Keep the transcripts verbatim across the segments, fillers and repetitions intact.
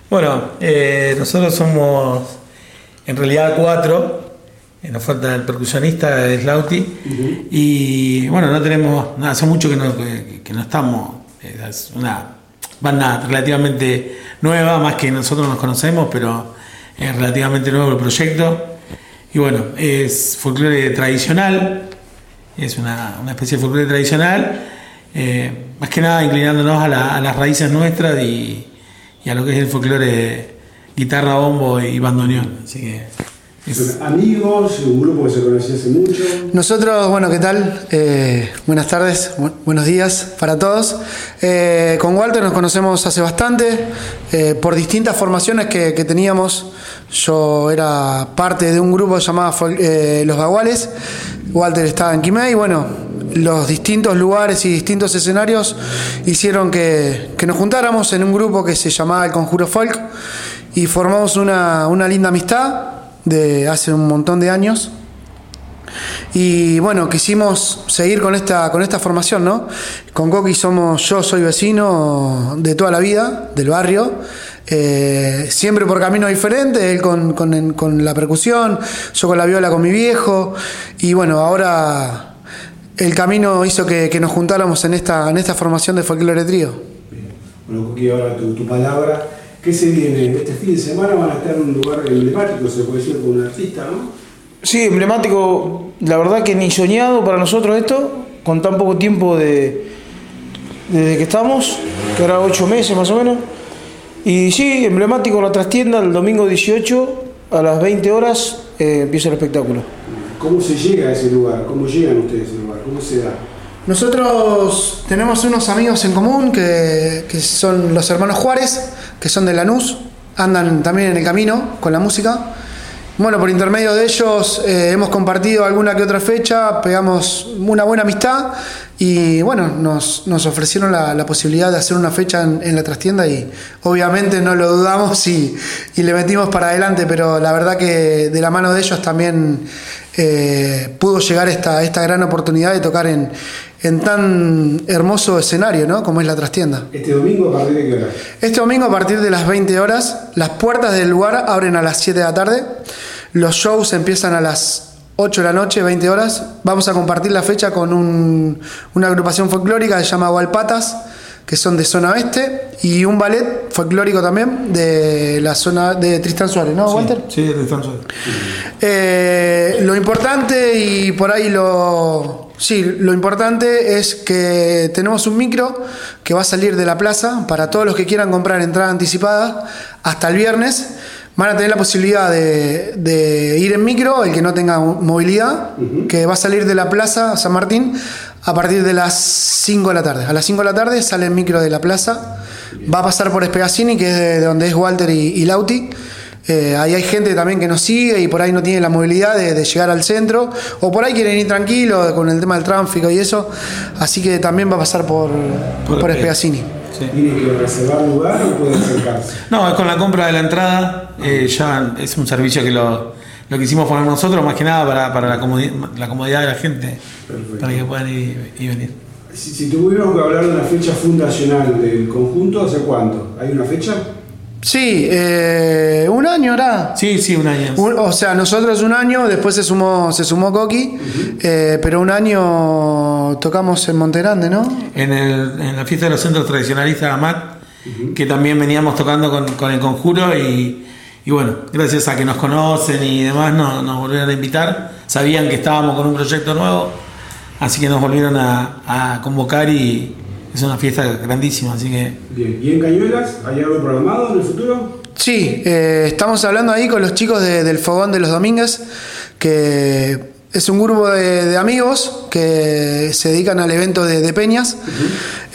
Bueno, eh, nosotros somos en realidad cuatro, eh, nos falta el percusionista, es Lauti, uh-huh. Y bueno, no tenemos nada, hace mucho que no, que, que no estamos, es una banda relativamente nueva, más que nosotros nos conocemos, pero es relativamente nuevo el proyecto. Y bueno, es folclore tradicional, es una, una especie de folclore tradicional, eh, más que nada inclinándonos a, la, a las raíces nuestras y, y a lo que es el folclore guitarra, bombo y bandoneón. Así que es... amigos, un grupo que se conocía hace mucho. Nosotros, bueno, ¿qué tal? Eh, buenas tardes, bu- buenos días para todos. Eh, con Walter nos conocemos hace bastante, eh, por distintas formaciones que, que teníamos. Yo era parte de un grupo llamado eh, Los Baguales, Walter estaba en Quimé y bueno, los distintos lugares y distintos escenarios hicieron que, que nos juntáramos en un grupo que se llamaba El Conjuro Folk y formamos una, una linda amistad de hace un montón de años. Y bueno, quisimos seguir con esta, con esta formación, ¿no? Con Coqui somos, yo soy vecino de toda la vida, del barrio, eh, siempre por caminos diferentes, él con, con, con la percusión, yo con la viola con mi viejo, y bueno, ahora el camino hizo que, que nos juntáramos en esta, en esta formación de Folklore Trío. Bien. Bueno, Coqui, ahora tu, tu palabra, ¿qué se viene? Este fin de semana van a estar en un lugar emblemático, se puede decir, con un artista, ¿no? Sí, emblemático, la verdad que ni soñado para nosotros esto, con tan poco tiempo de desde que estamos, que era ocho meses más o menos. Y sí, emblemático, la trastienda, el domingo dieciocho a las veinte horas eh, empieza el espectáculo. ¿Cómo se llega a ese lugar? ¿Cómo llegan ustedes a ese lugar? ¿Cómo se da? Nosotros tenemos unos amigos en común que, que son los hermanos Juárez, que son de Lanús, andan también en el camino con la música. Bueno, por intermedio de ellos eh, hemos compartido alguna que otra fecha, pegamos una buena amistad y bueno, nos, nos ofrecieron la, la posibilidad de hacer una fecha en, en la trastienda y obviamente no lo dudamos y, y le metimos para adelante, pero la verdad que de la mano de ellos también eh, pudo llegar esta, esta gran oportunidad de tocar en, en tan hermoso escenario, ¿no? Como es la trastienda. ¿Este domingo a partir de qué hora? Este domingo a partir de las veinte horas, las puertas del lugar abren a las siete de la tarde, los shows empiezan a las ocho de la noche, veinte horas. Vamos a compartir la fecha con un, una agrupación folclórica que se llama Hualpatas, que son de zona oeste, y un ballet folclórico también de la zona de Tristán Suárez, ¿no, sí, Walter? Sí, de Tristán Suárez. Eh, lo importante y por ahí lo... Sí, lo importante es que tenemos un micro que va a salir de la plaza para todos los que quieran comprar entrada anticipada hasta el viernes. Van a tener la posibilidad de, de ir en micro, el que no tenga movilidad, uh-huh. que va a salir de la plaza San Martín a partir de las cinco de la tarde. A las cinco de la tarde sale el micro de la plaza, va a pasar por Espegazzini, que es de, de donde es Walter y, y Lauti. Eh, ahí hay gente también que nos sigue y por ahí no tiene la movilidad de, de llegar al centro, o por ahí quieren ir tranquilos con el tema del tráfico y eso, así que también va a pasar por, por, por Espegazzini. Sí. ¿Tiene que reservar lugar o puede acercarse? No, es con la compra de la entrada, eh, ya es un servicio que lo, lo quisimos poner nosotros, más que nada para, para la, comodidad, la comodidad de la gente. Perfecto. Para que puedan ir y venir. Si, si tuviéramos que hablar de una fecha fundacional del conjunto, ¿hace cuánto? ¿Hay una fecha? Sí, eh, un año era. Sí, sí, un año. Un, o sea, nosotros un año, después se sumó se sumó Coqui, uh-huh. eh, pero un año tocamos en Montegrande, ¿no? En, el, en la fiesta de los centros tradicionalistas A M A C, uh-huh. que también veníamos tocando con, con el Conjuro y, y bueno, gracias a que nos conocen y demás nos, nos volvieron a invitar, sabían que estábamos con un proyecto nuevo, así que nos volvieron a, a convocar y es una fiesta grandísima, así que... Bien, ¿y en Cañuelas hay algo programado en el futuro? Sí, eh, estamos hablando ahí con los chicos de, del Fogón de los Domínguez, que es un grupo de, de amigos que se dedican al evento de, de peñas. Uh-huh.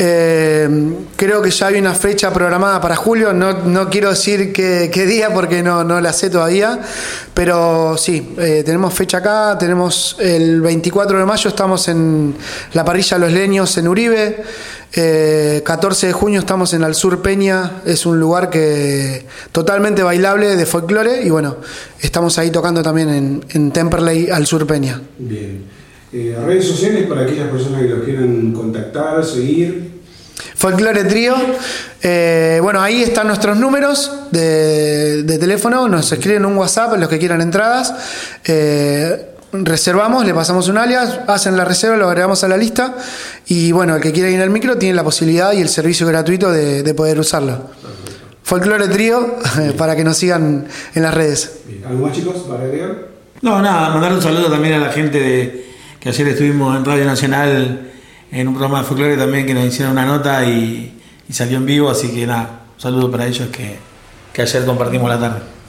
Eh, creo que ya hay una fecha programada para julio, no, no quiero decir qué, qué día porque no, no la sé todavía, pero sí, eh, tenemos fecha acá, tenemos el veinticuatro de mayo, estamos en la parrilla Los Leños en Uribe. Eh, catorce de junio estamos en Al Sur Peña, es un lugar que totalmente bailable de folclore y bueno, estamos ahí tocando también en, en Temperley Al Sur Peña. Bien. Eh, redes sociales para aquellas personas que los quieran contactar, seguir. Folklore Trío. Eh, bueno, ahí están nuestros números de, de teléfono. Nos escriben un WhatsApp los que quieran entradas. Eh, reservamos, le pasamos un alias, hacen la reserva, lo agregamos a la lista. Y bueno, el que quiera ir al micro tiene la posibilidad y el servicio gratuito de, de poder usarlo. Folklore Trío, para que nos sigan en las redes. ¿Algo más, chicos, para agregar? No, nada, mandar un saludo también a la gente de, que ayer estuvimos en Radio Nacional en un programa de folclore también, que nos hicieron una nota y, y salió en vivo, así que nada, un saludo para ellos que, que ayer compartimos la tarde.